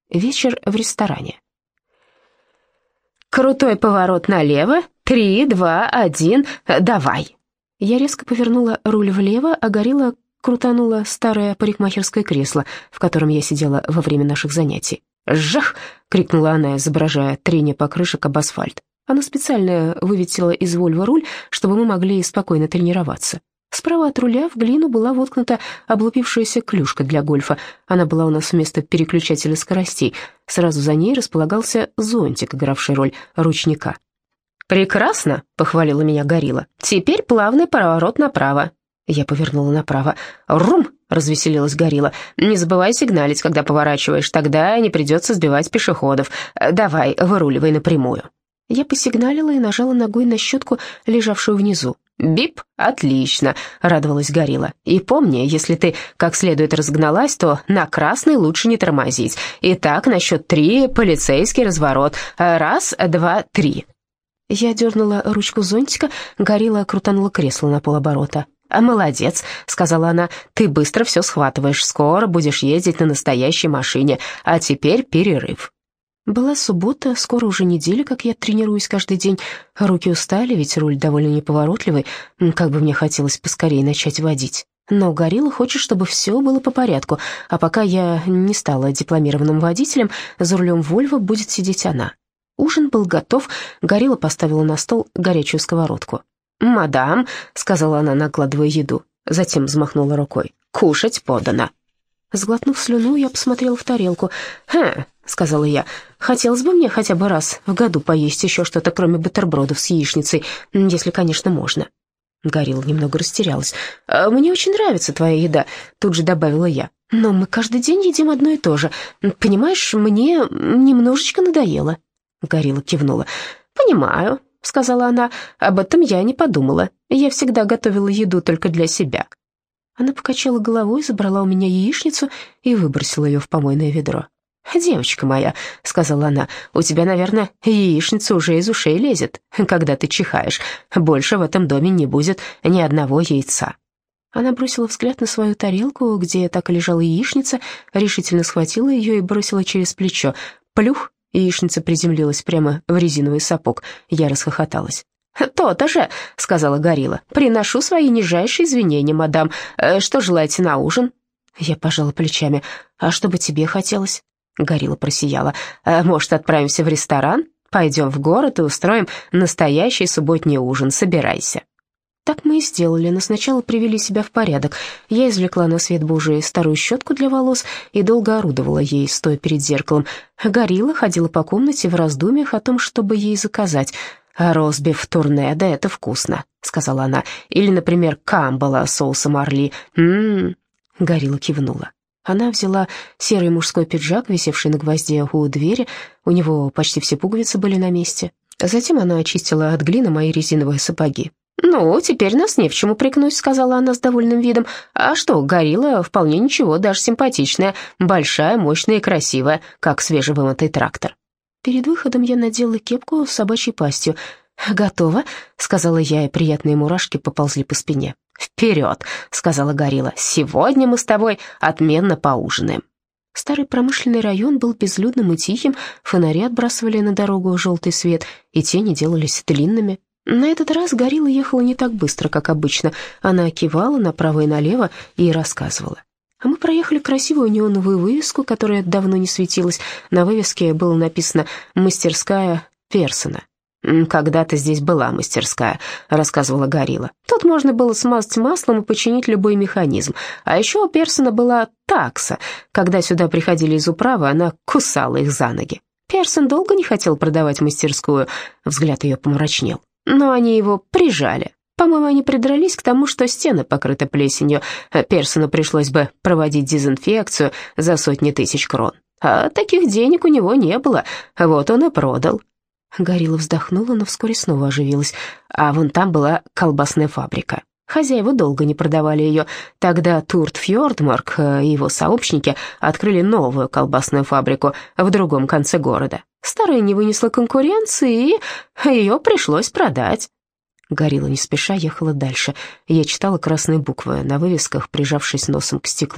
Вечер в ресторане. «Крутой поворот налево. 3, 2, 1, давай!» Я резко повернула руль влево, а Горилла крутанула старое парикмахерское кресло, в котором я сидела во время наших занятий. «Жах!» — крикнула она, изображая трение покрышек об асфальт. Она специально вывинтила из Вольво руль, чтобы мы могли спокойно тренироваться. Справа от руля в глину была воткнута облупившаяся клюшка для гольфа. Она была у нас вместо переключателя скоростей. Сразу за ней располагался зонтик, игравший роль ручника. «Прекрасно!» — похвалила меня Горилла. «Теперь плавный поворот направо». Я повернула направо. «Рум!» — развеселилась Горилла. «Не забывай сигналить, когда поворачиваешь, тогда не придется сбивать пешеходов. Давай, выруливай напрямую». Я посигналила и нажала ногой на щетку, лежавшую внизу. «Бип, отлично!» — радовалась Горилла. «И помни, если ты как следует разогналась, то на красный лучше не тормозить. Итак, на счет 3 полицейский разворот. 1, 2, 3». Я дернула ручку зонтика, Горилла крутанула кресло на полоборота. «Молодец», — сказала она, — «ты быстро все схватываешь, скоро будешь ездить на настоящей машине, а теперь перерыв». Была суббота, скоро уже неделя, как я тренируюсь каждый день. Руки устали, ведь руль довольно неповоротливый, как бы мне хотелось поскорее начать водить. Но Горилла хочет, чтобы все было по порядку, а пока я не стала дипломированным водителем, за рулем Вольво будет сидеть она. Ужин был готов, Горилла поставила на стол горячую сковородку. «Мадам», — сказала она, накладывая еду, затем взмахнула рукой, — «кушать подано». Сглотнув слюну, я посмотрела в тарелку. «Хм», — сказала я, — «хотелось бы мне хотя бы раз в году поесть еще что-то, кроме бутербродов с яичницей, если, конечно, можно». Горилла немного растерялась. «Мне очень нравится твоя еда», — тут же добавила я. «Но мы каждый день едим одно и то же. Понимаешь, мне немножечко надоело». Горилла кивнула. «Понимаю», — сказала она, — «об этом я не подумала. Я всегда готовила еду только для себя». Она покачала головой, забрала у меня яичницу и выбросила ее в помойное ведро. «Девочка моя», — сказала она, — «у тебя, наверное, яичница уже из ушей лезет, когда ты чихаешь. Больше в этом доме не будет ни одного яйца». Она бросила взгляд на свою тарелку, где так и лежала яичница, решительно схватила ее и бросила через плечо. Плюх! Яичница приземлилась прямо в резиновый сапог. Я расхохоталась. «То-то же», — сказала Горилла. «Приношу свои нижайшие извинения, мадам. Что желаете на ужин?» Я пожала плечами. «А что бы тебе хотелось?» Горилла просияла. «Может, отправимся в ресторан? Пойдем в город и устроим настоящий субботний ужин. Собирайся». Так мы и сделали, но сначала привели себя в порядок. Я извлекла на свет Божий старую щетку для волос и долго орудовала ей, стоя перед зеркалом. Горилла ходила по комнате в раздумьях о том, чтобы ей заказать. «Ростбиф торнедо — это вкусно», — сказала она. «Или, например, камбала с соусом орли. Горилла кивнула. Она взяла серый мужской пиджак, висевший на гвозде у двери. У него почти все пуговицы были на месте. Затем она очистила от глины мои резиновые сапоги. «Ну, теперь нас не в чем упрекнуть», — сказала она с довольным видом. «А что, Горилла вполне ничего, даже симпатичная, большая, мощная и красивая, как свежевымытый трактор». Перед выходом я надела кепку с собачьей пастью. «Готово», — сказала я, и приятные мурашки поползли по спине. «Вперед», — сказала Горилла, — «сегодня мы с тобой отменно поужинаем». Старый промышленный район был безлюдным и тихим, фонари отбрасывали на дорогу желтый свет, и тени делались длинными. На этот раз Горилла ехала не так быстро, как обычно. Она кивала направо и налево и рассказывала. А мы проехали красивую неоновую вывеску, которая давно не светилась. На вывеске было написано «Мастерская Персона». «Когда-то здесь была мастерская», — рассказывала Горилла. «Тут можно было смазать маслом и починить любой механизм. А еще у Персона была такса. Когда сюда приходили из управы, она кусала их за ноги. Персон долго не хотел продавать мастерскую». Взгляд ее помрачнел. «Но они его прижали. По-моему, они придрались к тому, что стены покрыты плесенью. Персону пришлось бы проводить дезинфекцию за сотни тысяч крон. А таких денег у него не было. Вот он и продал». Горилла вздохнула, но вскоре снова оживилась. «А вон там была колбасная фабрика. Хозяева долго не продавали ее. Тогда Турт Фьордмарк и его сообщники открыли новую колбасную фабрику в другом конце города. Старая не вынесла конкуренции, и ее пришлось продать». Горилла не спеша ехала дальше. Я читала красные буквы на вывесках, прижавшись носом к стеклу.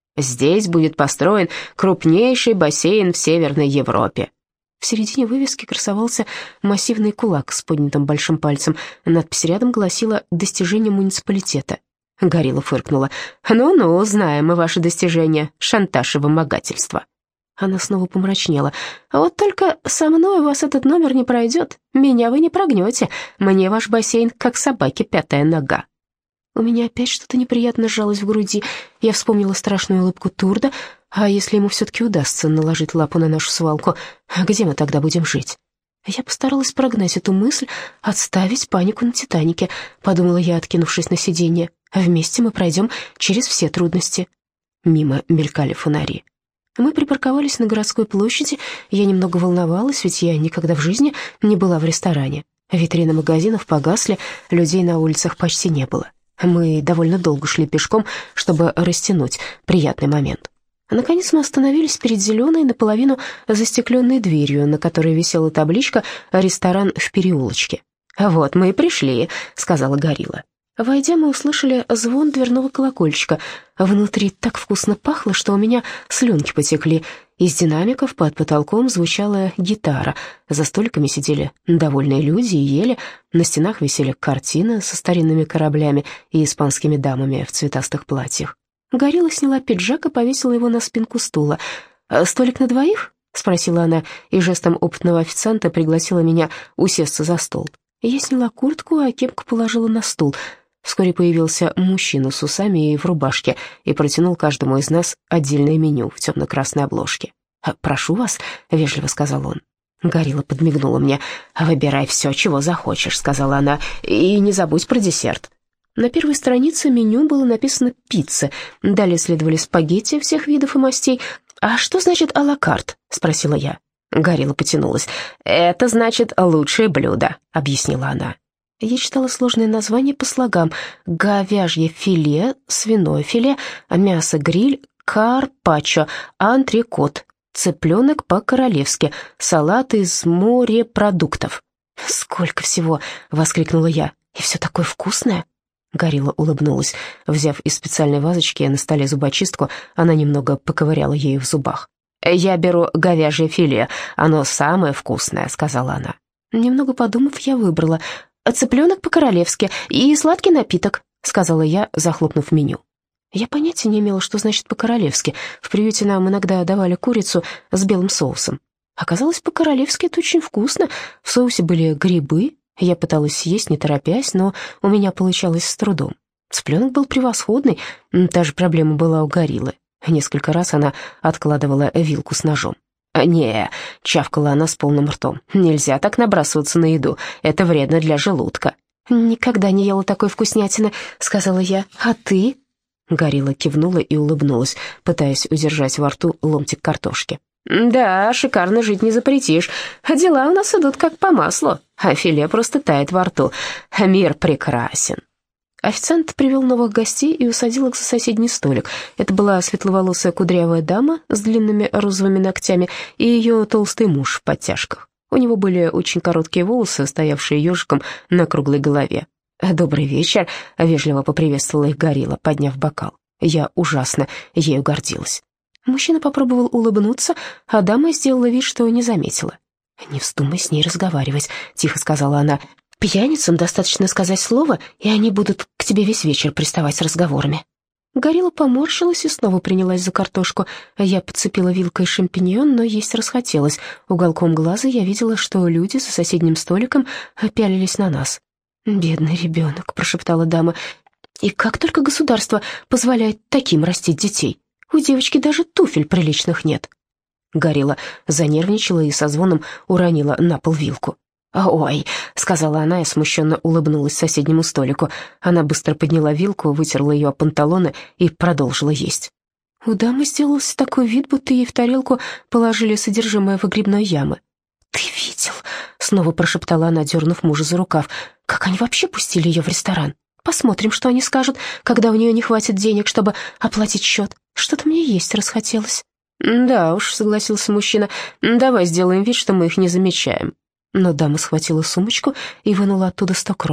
Здесь будет построен крупнейший бассейн в Северной Европе». В середине вывески красовался массивный кулак с поднятым большим пальцем. Надпись рядом гласила «Достижение муниципалитета». Горилла фыркнула. «Ну-ну, знаем мы ваши достижения, шантаж и вымогательство». Она снова помрачнела. «Вот только со мной у вас этот номер не пройдет. Меня вы не прогнете. Мне ваш бассейн как собаке пятая нога». У меня опять что-то неприятно сжалось в груди. Я вспомнила страшную улыбку Турда. А если ему все-таки удастся наложить лапу на нашу свалку, где мы тогда будем жить? Я постаралась прогнать эту мысль, отставить панику на «Титанике», подумала я, откинувшись на сиденье. Вместе мы пройдем через все трудности. Мимо мелькали фонари. Мы припарковались на городской площади. Я немного волновалась, ведь я никогда в жизни не была в ресторане. Витрины магазинов погасли, людей на улицах почти не было. Мы довольно долго шли пешком, чтобы растянуть приятный момент. Наконец мы остановились перед зеленой, наполовину застекленной дверью, на которой висела табличка «Ресторан в переулочке». «Вот мы и пришли», — сказала Горилла. Войдя, мы услышали звон дверного колокольчика. Внутри так вкусно пахло, что у меня слюнки потекли. Из динамиков под потолком звучала гитара. За столиками сидели довольные люди и ели. На стенах висели картины со старинными кораблями и испанскими дамами в цветастых платьях. Горилла сняла пиджак и повесила его на спинку стула. «Столик на двоих?» — спросила она, и жестом опытного официанта пригласила меня усесться за стол. Я сняла куртку, а кепку положила на стул. Вскоре появился мужчина с усами и в рубашке и протянул каждому из нас отдельное меню в темно-красной обложке. «Прошу вас», — вежливо сказал он. Горилла подмигнула мне. «Выбирай все, чего захочешь», — сказала она, — «и не забудь про десерт». На первой странице меню было написано «пицца». Далее следовали спагетти всех видов и мастей. «А что значит «а-ла карт»?» — спросила я. Горилла потянулась. «Это значит «лучшее блюдо», — объяснила она. Я читала сложные названия по слогам: говяжье филе, свиное филе, мясо-гриль, карпаччо, антрекот, цыпленок по-королевски, салат из морепродуктов. «Сколько всего!» — воскликнула я. «И все такое вкусное!» Горилла улыбнулась. Взяв из специальной вазочки на столе зубочистку, она немного поковыряла ею в зубах. «Я беру говяжье филе, оно самое вкусное», — сказала она. Немного подумав, я выбрала «цыпленок по-королевски и сладкий напиток», — сказала я, захлопнув меню. Я понятия не имела, что значит по-королевски. В приюте нам иногда давали курицу с белым соусом. Оказалось, по-королевски это очень вкусно. В соусе были грибы. Я пыталась съесть, не торопясь, но у меня получалось с трудом. Цыпленок был превосходный. Та же проблема была у Гориллы. Несколько раз она откладывала вилку с ножом. «Не», — чавкала она с полным ртом, — «нельзя так набрасываться на еду, это вредно для желудка». «Никогда не ела такой вкуснятины», — сказала я. «А ты?» Горилла кивнула и улыбнулась, пытаясь удержать во рту ломтик картошки. «Да, шикарно жить не запретишь. Дела у нас идут как по маслу, а филе просто тает во рту. Мир прекрасен». Официант привел новых гостей и усадил их за соседний столик. Это была светловолосая кудрявая дама с длинными розовыми ногтями и ее толстый муж в подтяжках. У него были очень короткие волосы, стоявшие ежиком на круглой голове. «Добрый вечер», — вежливо поприветствовала их Горилла, подняв бокал. Я ужасно ею гордилась. Мужчина попробовал улыбнуться, а дама сделала вид, что не заметила. «Не вздумай с ней разговаривать», — тихо сказала она. «Пьяницам достаточно сказать слово, и они будут к тебе весь вечер приставать с разговорами». Горилла поморщилась и снова принялась за картошку. Я подцепила вилкой шампиньон, но есть расхотелось. Уголком глаза я видела, что люди за соседним столиком пялились на нас. «Бедный ребенок», — прошептала дама. «И как только государство позволяет таким растить детей? У девочки даже туфель приличных нет». Горилла занервничала и со звоном уронила на пол вилку. «Ой», — сказала она и смущенно улыбнулась соседнему столику. Она быстро подняла вилку, вытерла ее о панталоны и продолжила есть. У дамы сделался такой вид, будто ей в тарелку положили содержимое выгребной ямы. «Ты видел?» — снова прошептала она, дернув мужа за рукав. «Как они вообще пустили ее в ресторан? Посмотрим, что они скажут, когда у нее не хватит денег, чтобы оплатить счет. Что-то мне есть расхотелось». «Да уж», — согласился мужчина, — «давай сделаем вид, что мы их не замечаем». Но дама схватила сумочку и вынула оттуда 100 крон.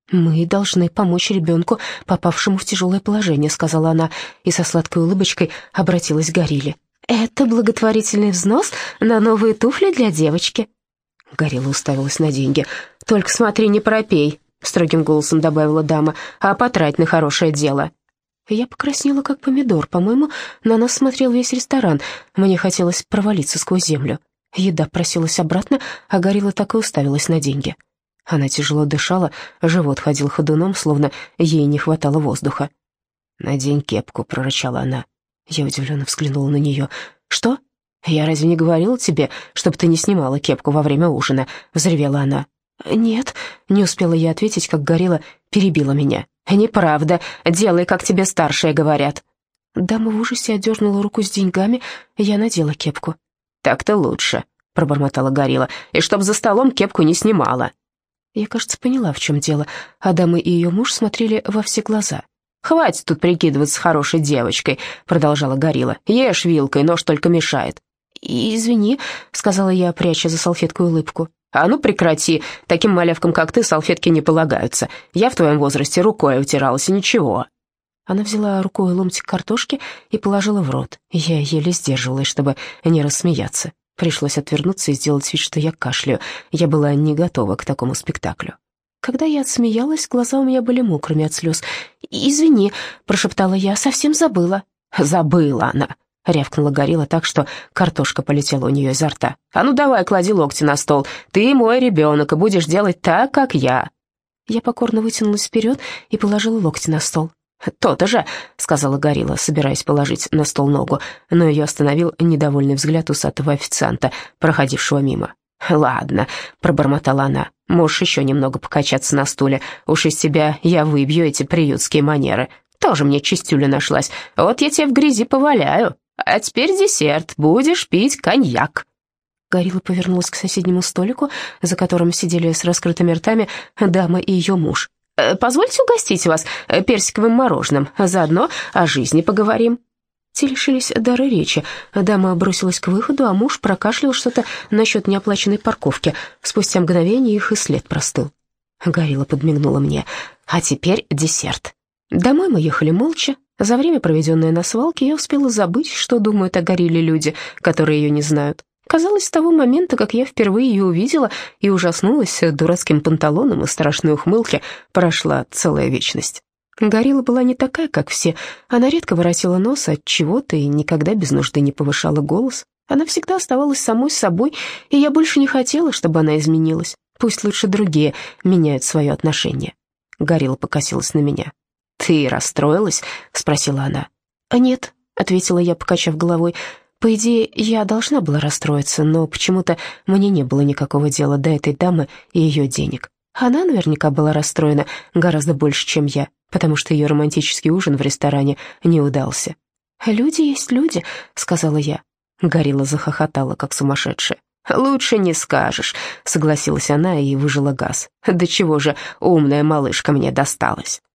«Мы должны помочь ребенку, попавшему в тяжелое положение», — сказала она, и со сладкой улыбочкой обратилась к Горилле. «Это благотворительный взнос на новые туфли для девочки». Горилла уставилась на деньги. «Только смотри, не пропей», — строгим голосом добавила дама, «а потрать на хорошее дело». Я покраснела, как помидор. По-моему, на нас смотрел весь ресторан. Мне хотелось провалиться сквозь землю. Еда просилась обратно, а Горилла так и уставилась на деньги. Она тяжело дышала, живот ходил ходуном, словно ей не хватало воздуха. «Надень кепку», — прорычала она. Я удивленно взглянула на нее. «Что? Я разве не говорила тебе, чтобы ты не снимала кепку во время ужина?» — взревела она. «Нет», — не успела я ответить, как Горилла перебила меня. «Неправда. Делай, как тебе старшие говорят». Дама в ужасе отдернула руку с деньгами, я надела кепку. «Так-то лучше», — пробормотала Горилла, «и чтоб за столом кепку не снимала». Я, кажется, поняла, в чем дело, а дама и ее муж смотрели во все глаза. «Хватит тут прикидываться хорошей девочкой», — продолжала Горилла. «Ешь вилкой, нож только мешает». «Извини», — сказала я, пряча за салфеткой улыбку. «А ну прекрати, таким малявкам, как ты, салфетки не полагаются. Я в твоем возрасте рукой утиралась, и ничего». Она взяла рукой ломтик картошки и положила в рот. Я еле сдерживалась, чтобы не рассмеяться. Пришлось отвернуться и сделать вид, что я кашляю. Я была не готова к такому спектаклю. Когда я отсмеялась, глаза у меня были мокрыми от слез. «Извини», — прошептала я, — «совсем забыла». «Забыла она», — рявкнула Горилла так, что картошка полетела у нее изо рта. «А ну давай, клади локти на стол. Ты мой ребенок и будешь делать так, как я». Я покорно вытянулась вперед и положила локти на стол. «То-то же», — сказала Горилла, собираясь положить на стол ногу, но ее остановил недовольный взгляд усатого официанта, проходившего мимо. «Ладно», — пробормотала она, — «можешь еще немного покачаться на стуле. Уж из тебя я выбью эти приютские манеры. Тоже мне чистюля нашлась. Вот я тебе в грязи поваляю. А теперь десерт. Будешь пить коньяк». Горилла повернулась к соседнему столику, за которым сидели с раскрытыми ртами дама и ее муж. «Позвольте угостить вас персиковым мороженым. Заодно о жизни поговорим». Те лишились дара речи. Дама бросилась к выходу, а муж прокашлял что-то насчет неоплаченной парковки. Спустя мгновение их и след простыл. Горилла подмигнула мне. «А теперь десерт». Домой мы ехали молча. За время, проведенное на свалке, я успела забыть, что думают о Горилле люди, которые ее не знают. Казалось, с того момента, как я впервые ее увидела и ужаснулась дурацким панталоном и страшной ухмылке, прошла целая вечность. Горилла была не такая, как все. Она редко воротила нос от чего-то и никогда без нужды не повышала голос. Она всегда оставалась самой собой, и я больше не хотела, чтобы она изменилась. Пусть лучше другие меняют свое отношение. Горилла покосилась на меня. «Ты расстроилась?» — спросила она. «Нет», — ответила я, покачав головой. «По идее, я должна была расстроиться, но почему-то мне не было никакого дела до этой дамы и ее денег. Она наверняка была расстроена гораздо больше, чем я, потому что ее романтический ужин в ресторане не удался». «Люди есть люди», — сказала я. Горилла захохотала, как сумасшедшая. «Лучше не скажешь», — согласилась она и выжила газ. «Да чего же умная малышка мне досталась».